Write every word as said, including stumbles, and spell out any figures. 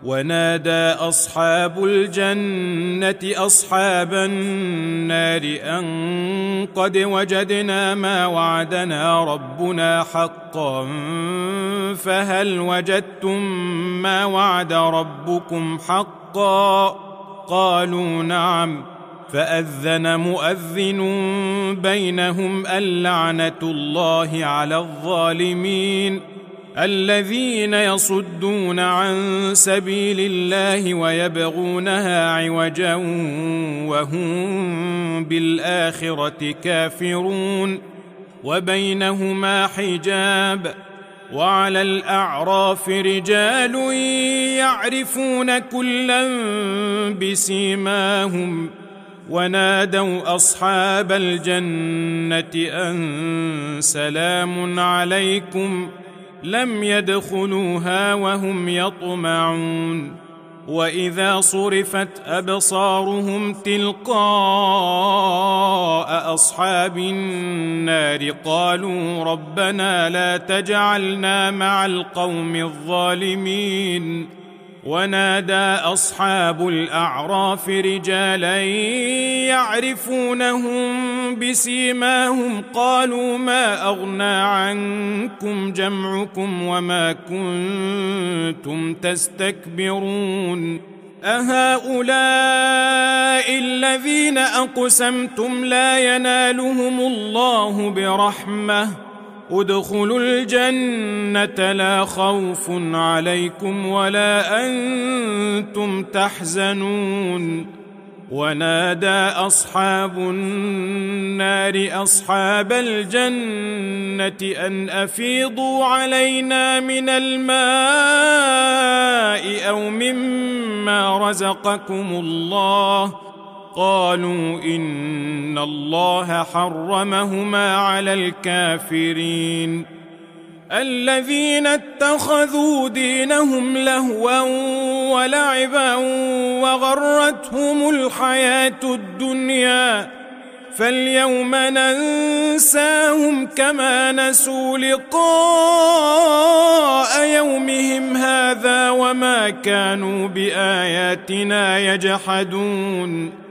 ونادى أصحاب الجنة أصحاب النار أن قد وجدنا ما وعدنا ربنا حقا فهل وجدتم ما وعد ربكم حقا؟ قالوا نعم. فأذن مؤذن بينهم اللعنة الله على الظالمين الذين يصدون عن سبيل الله ويبغونها عوجا وهم بالآخرة كافرون. وبينهما حجاب. وعلى الأعراف رجال يعرفون كلا بسيماهم ونادوا أصحاب الجنة أن سلام عليكم لم يدخلوها وهم يطمعون. وإذا صرفت أبصارهم تلقاء أصحاب النار قالوا ربنا لا تجعلنا مع القوم الظالمين. ونادى أصحاب الأعراف رجالا يعرفونهم بسيماهم قالوا ما أغنى عنكم جمعكم وما كنتم تستكبرون أهؤلاء الذين أقسمتم لا ينالهم الله برحمة ادخلوا الجنة لا خوف عليكم ولا أنتم تحزنون. ونادى أصحاب النار أصحاب الجنة أن أفيضوا علينا من الماء أو مما رزقكم الله قالوا إن الله حرمهما على الكافرين. الذين اتخذوا دينهم لهوا ولعبا وغرتهم الحياة الدنيا فاليوم ننساهم كما نسوا لقاء يومهم هذا وما كانوا بآياتنا يجحدون